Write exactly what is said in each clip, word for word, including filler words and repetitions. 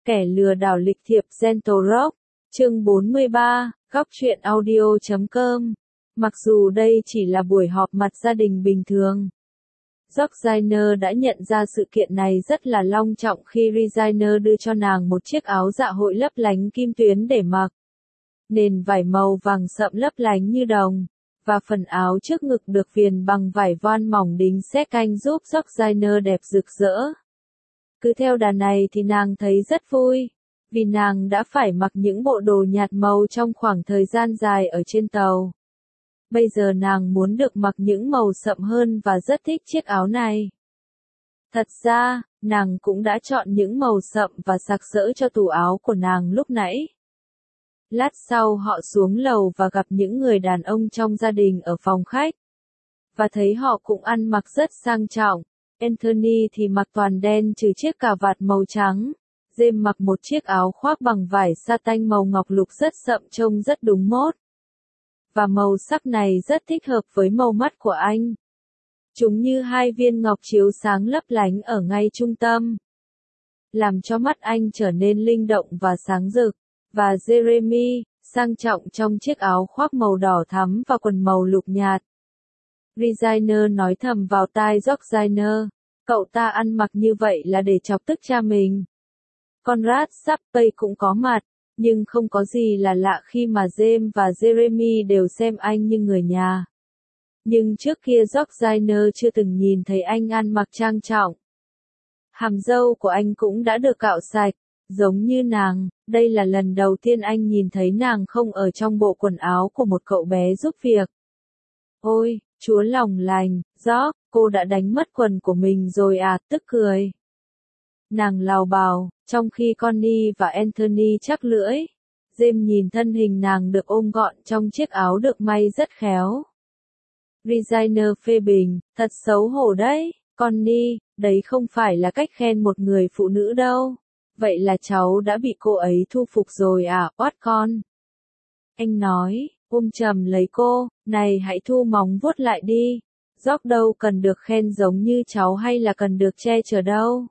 Kẻ lừa đảo lịch thiệp Gentle Rock, chương bốn mươi ba, góc truyện audio chấm com. Mặc dù đây chỉ là buổi họp mặt gia đình bình thường, Georgina đã nhận ra sự kiện này rất là long trọng khi Regina đưa cho nàng một chiếc áo dạ hội lấp lánh kim tuyến để mặc. Nền vải màu vàng sậm lấp lánh như đồng, và phần áo trước ngực được viền bằng vải voan mỏng đính xé canh giúp Georgina đẹp rực rỡ. Cứ theo đà này thì nàng thấy rất vui, vì nàng đã phải mặc những bộ đồ nhạt màu trong khoảng thời gian dài ở trên tàu. Bây giờ nàng muốn được mặc những màu sậm hơn và rất thích chiếc áo này. Thật ra, nàng cũng đã chọn những màu sậm và sặc sỡ cho tủ áo của nàng lúc nãy. Lát sau họ xuống lầu và gặp những người đàn ông trong gia đình ở phòng khách. Và thấy họ cũng ăn mặc rất sang trọng. Anthony thì mặc toàn đen trừ chiếc cà vạt màu trắng. James mặc một chiếc áo khoác bằng vải sa-tanh màu ngọc lục rất sậm trông rất đúng mốt. Và màu sắc này rất thích hợp với màu mắt của anh. Chúng như hai viên ngọc chiếu sáng lấp lánh ở ngay trung tâm, làm cho mắt anh trở nên linh động và sáng rực. Và Jeremy, sang trọng trong chiếc áo khoác màu đỏ thắm và quần màu lục nhạt. Regina nói thầm vào tai Georgina, cậu ta ăn mặc như vậy là để chọc tức cha mình. Conrad Sappey cũng có mặt, nhưng không có gì là lạ khi mà James và Jeremy đều xem anh như người nhà. Nhưng trước kia Georgina chưa từng nhìn thấy anh ăn mặc trang trọng. Hàm râu của anh cũng đã được cạo sạch, giống như nàng. Đây là lần đầu tiên anh nhìn thấy nàng không ở trong bộ quần áo của một cậu bé giúp việc. Ôi, Chúa lòng lành, George, cô đã đánh mất quần của mình rồi à, tức cười. Nàng lào bào, trong khi Connie và Anthony chắc lưỡi. James nhìn thân hình nàng được ôm gọn trong chiếc áo được may rất khéo. Regina phê bình, thật xấu hổ đấy, Connie, đấy không phải là cách khen một người phụ nữ đâu. Vậy là cháu đã bị cô ấy thu phục rồi à, oát con. Anh nói, ôm chầm lấy cô, này hãy thu móng vuốt lại đi. George đâu cần được khen giống như cháu hay là cần được che chở đâu.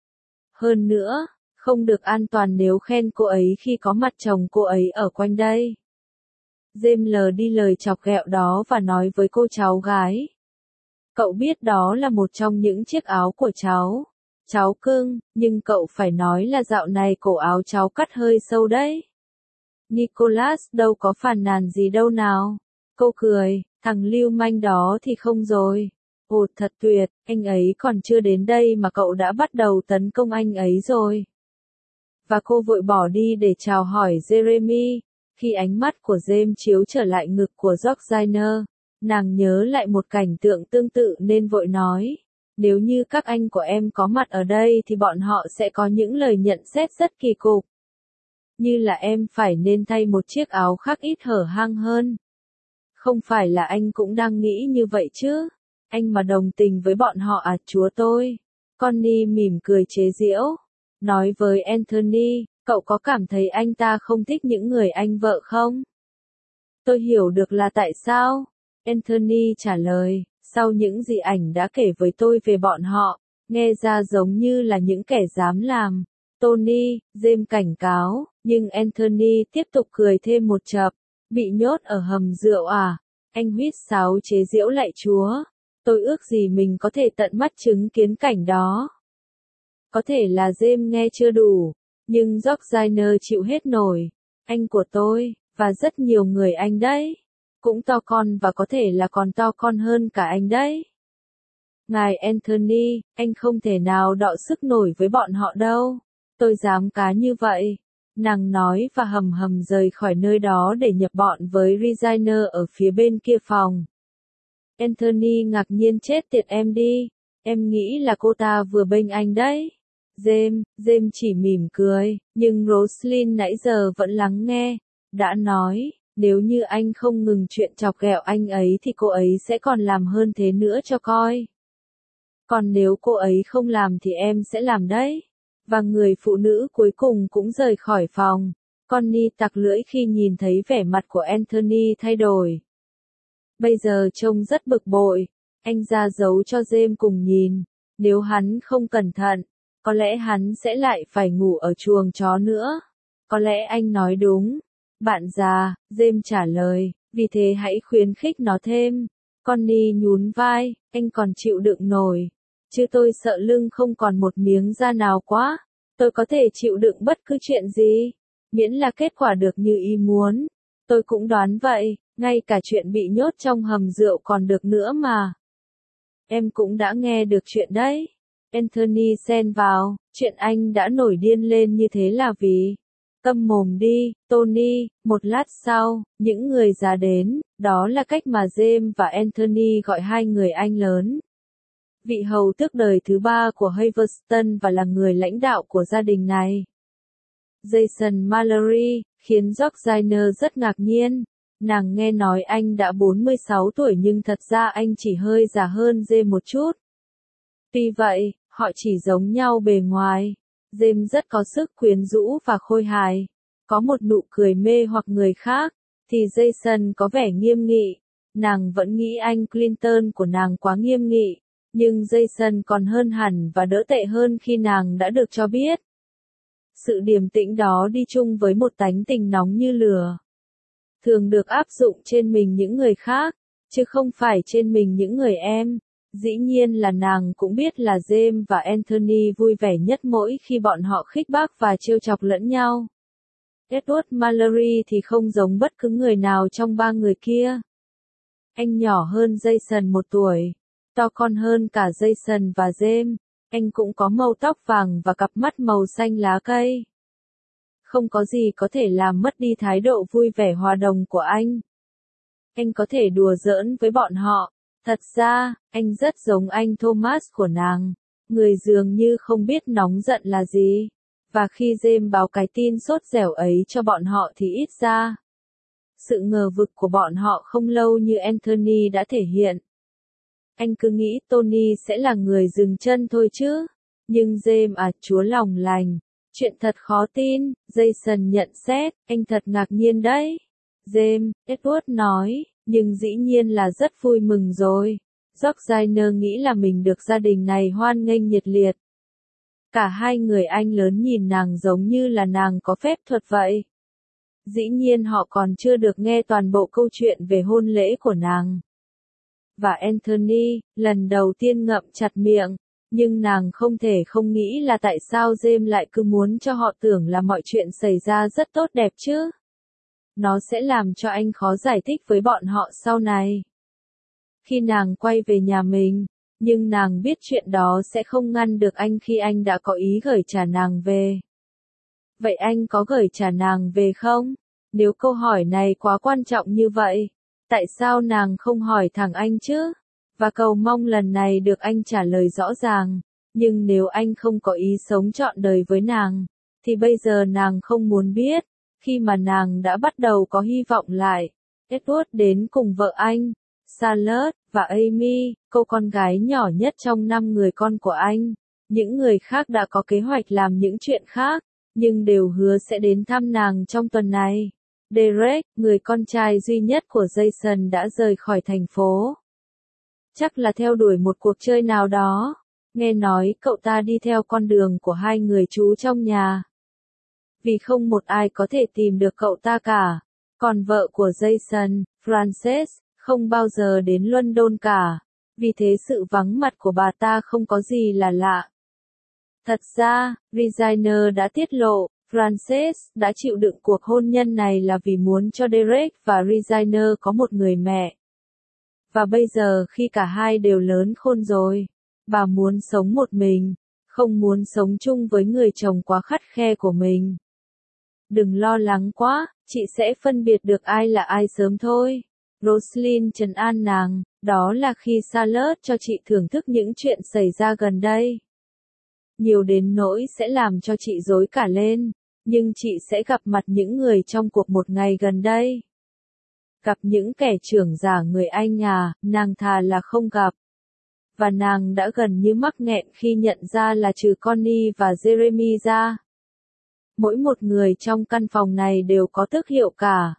Hơn nữa, không được an toàn nếu khen cô ấy khi có mặt chồng cô ấy ở quanh đây. James lờ đi lời chọc ghẹo đó và nói với cô cháu gái. Cậu biết đó là một trong những chiếc áo của cháu. Cháu cưng, nhưng cậu phải nói là dạo này cổ áo cháu cắt hơi sâu đấy. Nicholas đâu có phàn nàn gì đâu nào. Cô cười, thằng lưu manh đó thì không rồi. Ồ thật tuyệt, anh ấy còn chưa đến đây mà cậu đã bắt đầu tấn công anh ấy rồi. Và cô vội bỏ đi để chào hỏi Jeremy. Khi ánh mắt của James chiếu trở lại ngực của Georgina, nàng nhớ lại một cảnh tượng tương tự nên vội nói. Nếu như các anh của em có mặt ở đây thì bọn họ sẽ có những lời nhận xét rất kỳ cục. Như là em phải nên thay một chiếc áo khác ít hở hang hơn. Không phải là anh cũng đang nghĩ như vậy chứ? Anh mà đồng tình với bọn họ à chúa tôi? Connie mỉm cười chế giễu. Nói với Anthony, cậu có cảm thấy anh ta không thích những người anh vợ không? Tôi hiểu được là tại sao? Anthony trả lời. Sau những gì ảnh đã kể với tôi về bọn họ, nghe ra giống như là những kẻ dám làm. Tony, James cảnh cáo, nhưng Anthony tiếp tục cười thêm một chập. Bị nhốt ở hầm rượu à? Anh huýt sáo chế giễu lạy Chúa. Tôi ước gì mình có thể tận mắt chứng kiến cảnh đó. Có thể là James nghe chưa đủ, nhưng Georgina chịu hết nổi. Anh của tôi, và rất nhiều người anh đấy. Cũng to con và có thể là còn to con hơn cả anh đấy. Ngài Anthony, anh không thể nào đọ sức nổi với bọn họ đâu. Tôi dám cá như vậy. Nàng nói và hầm hầm rời khỏi nơi đó để nhập bọn với Regina ở phía bên kia phòng. Anthony ngạc nhiên chết tiệt em đi. Em nghĩ là cô ta vừa bênh anh đấy. James, James chỉ mỉm cười, nhưng Roslyn nãy giờ vẫn lắng nghe. Đã nói. Nếu như anh không ngừng chuyện chọc ghẹo anh ấy thì cô ấy sẽ còn làm hơn thế nữa cho coi. Còn nếu cô ấy không làm thì em sẽ làm đấy. Và người phụ nữ cuối cùng cũng rời khỏi phòng. Connie tặc lưỡi khi nhìn thấy vẻ mặt của Anthony thay đổi. Bây giờ trông rất bực bội. Anh ra dấu cho James cùng nhìn. Nếu hắn không cẩn thận, Có lẽ hắn sẽ lại phải ngủ ở chuồng chó nữa. Có lẽ anh nói đúng. Bạn già, James trả lời, vì thế hãy khuyến khích nó thêm. Connie nhún vai, anh còn chịu đựng nổi. Chứ tôi sợ lưng không còn một miếng da nào quá. Tôi có thể chịu đựng bất cứ chuyện gì. Miễn là kết quả được như ý muốn. Tôi cũng đoán vậy, ngay cả chuyện bị nhốt trong hầm rượu còn được nữa mà. Em cũng đã nghe được chuyện đấy. Anthony xen vào, chuyện anh đã nổi điên lên như thế là vì... Câm mồm đi, Tony. Một lát sau, những người già đến, đó là cách mà James và Anthony gọi hai người anh lớn. Vị hầu tước đời thứ ba của Haverston và là người lãnh đạo của gia đình này. Jason Mallory, khiến Georgina rất ngạc nhiên. Nàng nghe nói anh đã bốn mươi sáu tuổi nhưng thật ra anh chỉ hơi già hơn James một chút. Tuy vậy, họ chỉ giống nhau bề ngoài. James rất có sức quyến rũ và khôi hài. Có một nụ cười mê hoặc người khác, thì Jason có vẻ nghiêm nghị. Nàng vẫn nghĩ anh Clinton của nàng quá nghiêm nghị. Nhưng Jason còn hơn hẳn và đỡ tệ hơn khi nàng đã được cho biết. Sự điềm tĩnh đó đi chung với một tánh tình nóng như lửa. Thường được áp dụng trên mình những người khác, chứ không phải trên mình những người em. Dĩ nhiên là nàng cũng biết là James và Anthony vui vẻ nhất mỗi khi bọn họ khích bác và trêu chọc lẫn nhau. Edward Mallory thì không giống bất cứ người nào trong ba người kia. Anh nhỏ hơn Jason một tuổi, to con hơn cả Jason và James. Anh cũng có màu tóc vàng và cặp mắt màu xanh lá cây. Không có gì có thể làm mất đi thái độ vui vẻ hòa đồng của anh. Anh có thể đùa giỡn với bọn họ. Thật ra, anh rất giống anh Thomas của nàng. Người dường như không biết nóng giận là gì. Và khi James báo cái tin sốt dẻo ấy cho bọn họ thì ít ra. Sự ngờ vực của bọn họ không lâu như Anthony đã thể hiện. Anh cứ nghĩ Tony sẽ là người dừng chân thôi chứ. Nhưng James à, chúa lòng lành. Chuyện thật khó tin, Jason nhận xét, anh thật ngạc nhiên đấy. James, Edward nói, nhưng dĩ nhiên là rất vui mừng rồi. Georgina nghĩ là mình được gia đình này hoan nghênh nhiệt liệt. Cả hai người anh lớn nhìn nàng giống như là nàng có phép thuật vậy. Dĩ nhiên họ còn chưa được nghe toàn bộ câu chuyện về hôn lễ của nàng. Và Anthony, lần đầu tiên ngậm chặt miệng. Nhưng nàng không thể không nghĩ là tại sao James lại cứ muốn cho họ tưởng là mọi chuyện xảy ra rất tốt đẹp chứ. Nó sẽ làm cho anh khó giải thích với bọn họ sau này. Khi nàng quay về nhà mình, nhưng nàng biết chuyện đó sẽ không ngăn được anh khi anh đã có ý gửi trả nàng về. Vậy anh có gửi trả nàng về không? Nếu câu hỏi này quá quan trọng như vậy, tại sao nàng không hỏi thẳng anh chứ? Và cầu mong lần này được anh trả lời rõ ràng. Nhưng nếu anh không có ý sống trọn đời với nàng, thì bây giờ nàng không muốn biết. Khi mà nàng đã bắt đầu có hy vọng lại, Edward đến cùng vợ anh, Charlotte, và Amy, cô con gái nhỏ nhất trong năm người con của anh. Những người khác đã có kế hoạch làm những chuyện khác, nhưng đều hứa sẽ đến thăm nàng trong tuần này. Derek, người con trai duy nhất của Jason đã rời khỏi thành phố. Chắc là theo đuổi một cuộc chơi nào đó. Nghe nói cậu ta đi theo con đường của hai người chú trong nhà. Vì không một ai có thể tìm được cậu ta cả. Còn vợ của Jason, Frances, không bao giờ đến London cả. Vì thế sự vắng mặt của bà ta không có gì là lạ. Thật ra, Regina đã tiết lộ, Frances đã chịu đựng cuộc hôn nhân này là vì muốn cho Derek và Regina có một người mẹ. Và bây giờ khi cả hai đều lớn khôn rồi, bà muốn sống một mình, không muốn sống chung với người chồng quá khắt khe của mình. Đừng lo lắng quá, chị sẽ phân biệt được ai là ai sớm thôi. Roslyn trấn an nàng, đó là khi Charlotte cho chị thưởng thức những chuyện xảy ra gần đây. Nhiều đến nỗi sẽ làm cho chị rối cả lên, nhưng chị sẽ gặp mặt những người trong cuộc một ngày gần đây. Gặp những kẻ trưởng giả người Anh à, nàng thà là không gặp. Và nàng đã gần như mắc nghẹn khi nhận ra là trừ Connie và Jeremy ra. Mỗi một người trong căn phòng này đều có tước hiệu cả.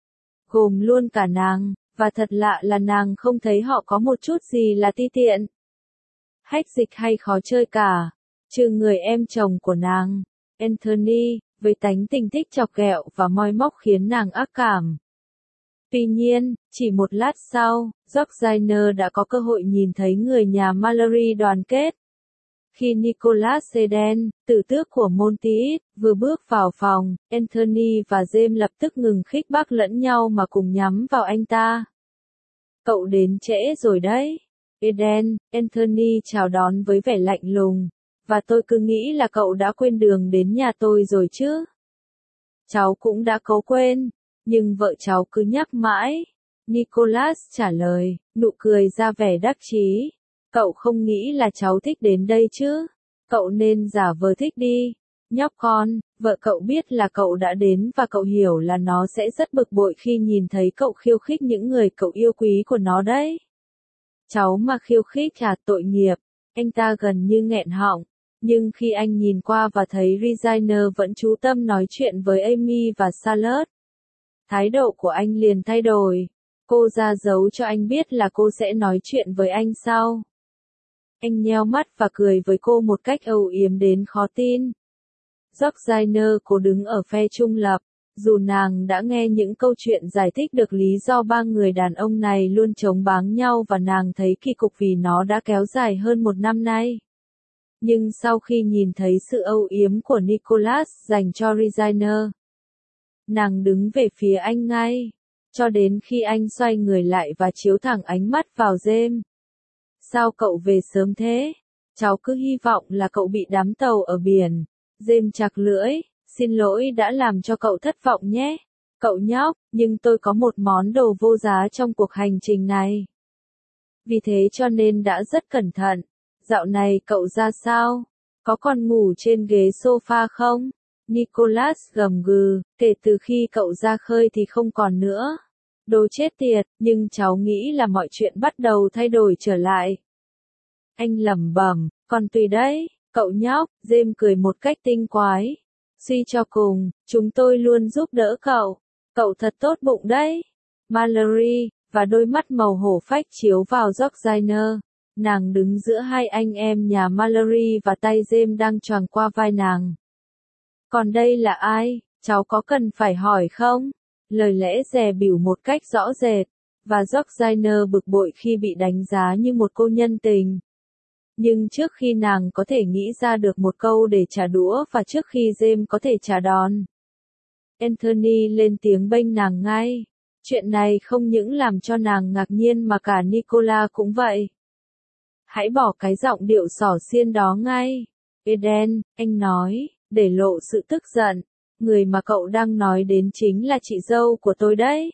Gồm luôn cả nàng, và thật lạ là nàng không thấy họ có một chút gì là ti tiện, hách dịch hay khó chơi cả. Trừ người em chồng của nàng, Anthony, với tánh tình thích chọc ghẹo và moi móc khiến nàng ác cảm. Tuy nhiên, chỉ một lát sau, Georgina đã có cơ hội nhìn thấy người nhà Mallory đoàn kết. Khi Nicholas Eden, tử tước của Monteith, vừa bước vào phòng, Anthony và James lập tức ngừng khích bác lẫn nhau mà cùng nhắm vào anh ta. Cậu đến trễ rồi đấy. Eden, Anthony chào đón với vẻ lạnh lùng. Và tôi cứ nghĩ là cậu đã quên đường đến nhà tôi rồi chứ. Cháu cũng đã cố quên, nhưng vợ cháu cứ nhắc mãi. Nicholas trả lời, nụ cười ra vẻ đắc chí. Cậu không nghĩ là cháu thích đến đây chứ? Cậu nên giả vờ thích đi. Nhóc con, vợ cậu biết là cậu đã đến và cậu hiểu là nó sẽ rất bực bội khi nhìn thấy cậu khiêu khích những người cậu yêu quý của nó đấy. Cháu mà khiêu khích là tội nghiệp. Anh ta gần như nghẹn họng. Nhưng khi anh nhìn qua và thấy Regina vẫn chú tâm nói chuyện với Amy và Charlotte, thái độ của anh liền thay đổi. Cô ra dấu cho anh biết là cô sẽ nói chuyện với anh sau. Anh nheo mắt và cười với cô một cách âu yếm đến khó tin. Georgina cố đứng ở phe trung lập, dù nàng đã nghe những câu chuyện giải thích được lý do ba người đàn ông này luôn chống báng nhau và nàng thấy kỳ cục vì nó đã kéo dài hơn một năm nay. Nhưng sau khi nhìn thấy sự âu yếm của Nicholas dành cho Regina, nàng đứng về phía anh ngay, cho đến khi anh xoay người lại và chiếu thẳng ánh mắt vào James. Sao cậu về sớm thế? Cháu cứ hy vọng là cậu bị đắm tàu ở biển. James chặt lưỡi, xin lỗi đã làm cho cậu thất vọng nhé. Cậu nhóc, nhưng tôi có một món đồ vô giá trong cuộc hành trình này. Vì thế cho nên đã rất cẩn thận. Dạo này cậu ra sao? Có còn ngủ trên ghế sofa không? Nicholas gầm gừ, kể từ khi cậu ra khơi thì không còn nữa. Đồ chết tiệt, nhưng cháu nghĩ là mọi chuyện bắt đầu thay đổi trở lại. Anh lẩm bẩm, còn tùy đấy, cậu nhóc. James cười một cách tinh quái. Suy cho cùng, chúng tôi luôn giúp đỡ cậu. Cậu thật tốt bụng đấy. Mallory, và đôi mắt màu hổ phách chiếu vào Georgina. Nàng đứng giữa hai anh em nhà Mallory và tay James đang choàng qua vai nàng. Còn đây là ai, cháu có cần phải hỏi không? Lời lẽ dè bỉu một cách rõ rệt, và Georgina bực bội khi bị đánh giá như một cô nhân tình. Nhưng trước khi nàng có thể nghĩ ra được một câu để trả đũa và trước khi James có thể trả đòn, Anthony lên tiếng bênh nàng ngay. Chuyện này không những làm cho nàng ngạc nhiên mà cả Nicola cũng vậy. Hãy bỏ cái giọng điệu xỏ xiên đó ngay. Eden, anh nói, để lộ sự tức giận. Người mà cậu đang nói đến chính là chị dâu của tôi đấy.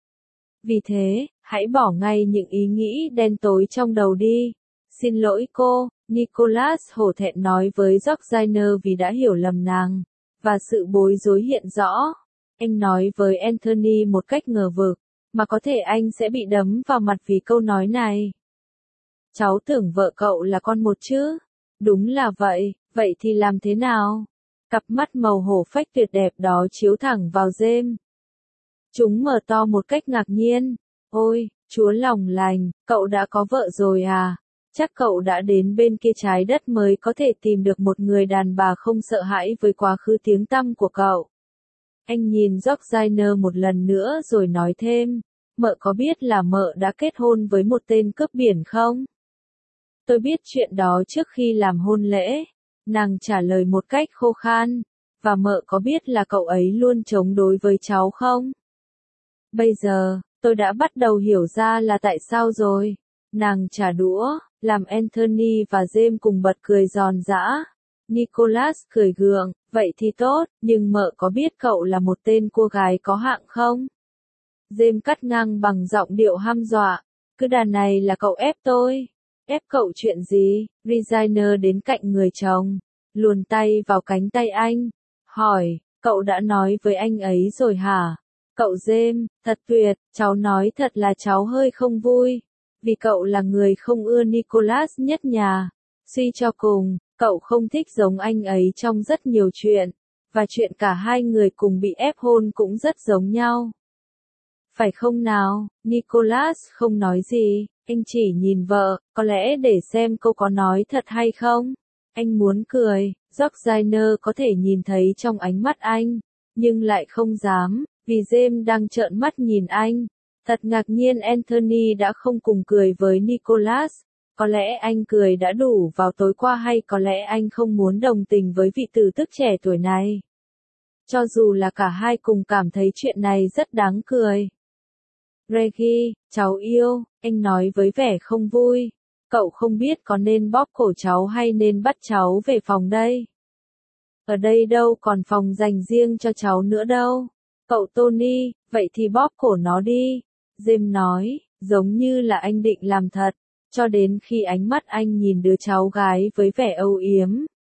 Vì thế, hãy bỏ ngay những ý nghĩ đen tối trong đầu đi. Xin lỗi cô, Nicholas hổ thẹn nói với Georgina vì đã hiểu lầm nàng, và sự bối rối hiện rõ. Anh nói với Anthony một cách ngờ vực, mà có thể anh sẽ bị đấm vào mặt vì câu nói này. Cháu tưởng vợ cậu là con một chứ? Đúng là vậy, vậy thì làm thế nào? Cặp mắt màu hổ phách tuyệt đẹp đó chiếu thẳng vào James. Chúng mở to một cách ngạc nhiên. Ôi, Chúa lòng lành, cậu đã có vợ rồi à? Chắc cậu đã đến bên kia trái đất mới có thể tìm được một người đàn bà không sợ hãi với quá khứ tiếng tăm của cậu. Anh nhìn Georgina một lần nữa rồi nói thêm, mợ có biết là mợ đã kết hôn với một tên cướp biển không? Tôi biết chuyện đó trước khi làm hôn lễ. Nàng trả lời một cách khô khan, và mợ có biết là cậu ấy luôn chống đối với cháu không? Bây giờ, tôi đã bắt đầu hiểu ra là tại sao rồi. Nàng trả đũa, làm Anthony và James cùng bật cười giòn giã. Nicholas cười gượng, vậy thì tốt, nhưng mợ có biết cậu là một tên cô gái có hạng không? James cắt ngang bằng giọng điệu hăm dọa, cứ đàn này là cậu ép tôi. Ép cậu chuyện gì? Regina đến cạnh người chồng, luồn tay vào cánh tay anh, hỏi, cậu đã nói với anh ấy rồi hả? Cậu James, thật tuyệt, cháu nói thật là cháu hơi không vui, vì cậu là người không ưa Nicholas nhất nhà. Suy cho cùng, cậu không thích giống anh ấy trong rất nhiều chuyện, và chuyện cả hai người cùng bị ép hôn cũng rất giống nhau. Phải không nào? Nicholas không nói gì, anh chỉ nhìn vợ, có lẽ để xem cô có nói thật hay không. Anh muốn cười, Georgina có thể nhìn thấy trong ánh mắt anh, nhưng lại không dám, vì James đang trợn mắt nhìn anh. Thật ngạc nhiên Anthony đã không cùng cười với Nicholas. Có lẽ anh cười đã đủ vào tối qua hay có lẽ anh không muốn đồng tình với vị tử tức trẻ tuổi này. Cho dù là cả hai cùng cảm thấy chuyện này rất đáng cười. Reggie, cháu yêu, anh nói với vẻ không vui. Cậu không biết có nên bóp cổ cháu hay nên bắt cháu về phòng đây. Ở đây đâu còn phòng dành riêng cho cháu nữa đâu. Cậu Tony, vậy thì bóp cổ nó đi. James nói, giống như là anh định làm thật, cho đến khi ánh mắt anh nhìn đứa cháu gái với vẻ âu yếm.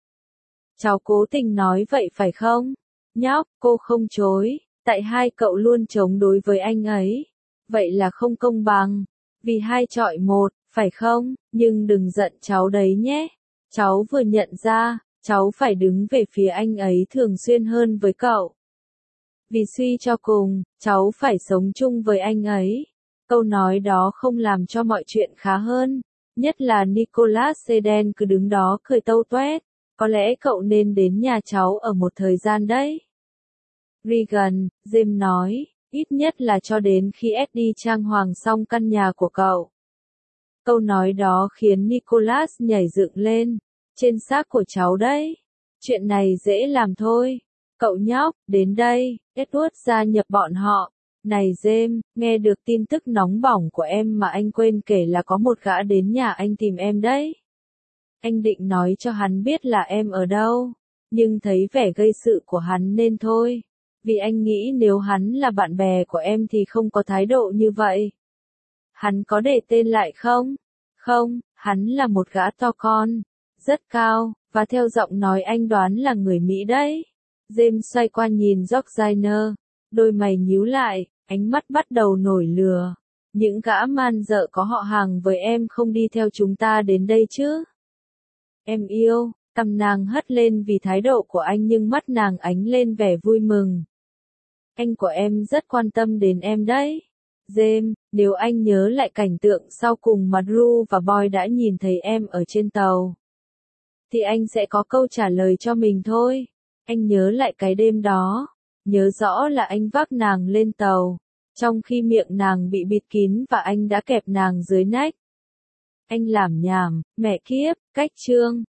Cháu cố tình nói vậy phải không? Nhóc, cô không chối, tại hai cậu luôn chống đối với anh ấy. Vậy là không công bằng, vì hai chọi một, phải không? Nhưng đừng giận cháu đấy nhé. Cháu vừa nhận ra, cháu phải đứng về phía anh ấy thường xuyên hơn với cậu. Vì suy cho cùng, cháu phải sống chung với anh ấy. Câu nói đó không làm cho mọi chuyện khá hơn, nhất là Nicholas Eden cứ đứng đó cười tâu toét. Có lẽ cậu nên đến nhà cháu ở một thời gian đấy. Regan, James nói, ít nhất là cho đến khi Eddie trang hoàng xong căn nhà của cậu. Câu nói đó khiến Nicholas nhảy dựng lên. Trên xác của cháu đấy. Chuyện này dễ làm thôi. Cậu nhóc, đến đây, Edward gia nhập bọn họ. Này James, nghe được tin tức nóng bỏng của em mà anh quên kể là có một gã đến nhà anh tìm em đấy. Anh định nói cho hắn biết là em ở đâu, nhưng thấy vẻ gây sự của hắn nên thôi. Vì anh nghĩ nếu hắn là bạn bè của em thì không có thái độ như vậy. Hắn có để tên lại không? Không, hắn là một gã to con, rất cao, và theo giọng nói anh đoán là người Mỹ đấy. James xoay qua nhìn Georgina, đôi mày nhíu lại, ánh mắt bắt đầu nổi lửa. Những gã man dợ có họ hàng với em không đi theo chúng ta đến đây chứ? Em yêu, cằm nàng hất lên vì thái độ của anh nhưng mắt nàng ánh lên vẻ vui mừng. Anh của em rất quan tâm đến em đấy. James, nếu anh nhớ lại cảnh tượng sau cùng mà Drew và Boy đã nhìn thấy em ở trên tàu, thì anh sẽ có câu trả lời cho mình thôi. Anh nhớ lại cái đêm đó, nhớ rõ là anh vác nàng lên tàu, trong khi miệng nàng bị bịt kín và anh đã kẹp nàng dưới nách. Anh lảm nhảm, mẹ kiếp, cách chương.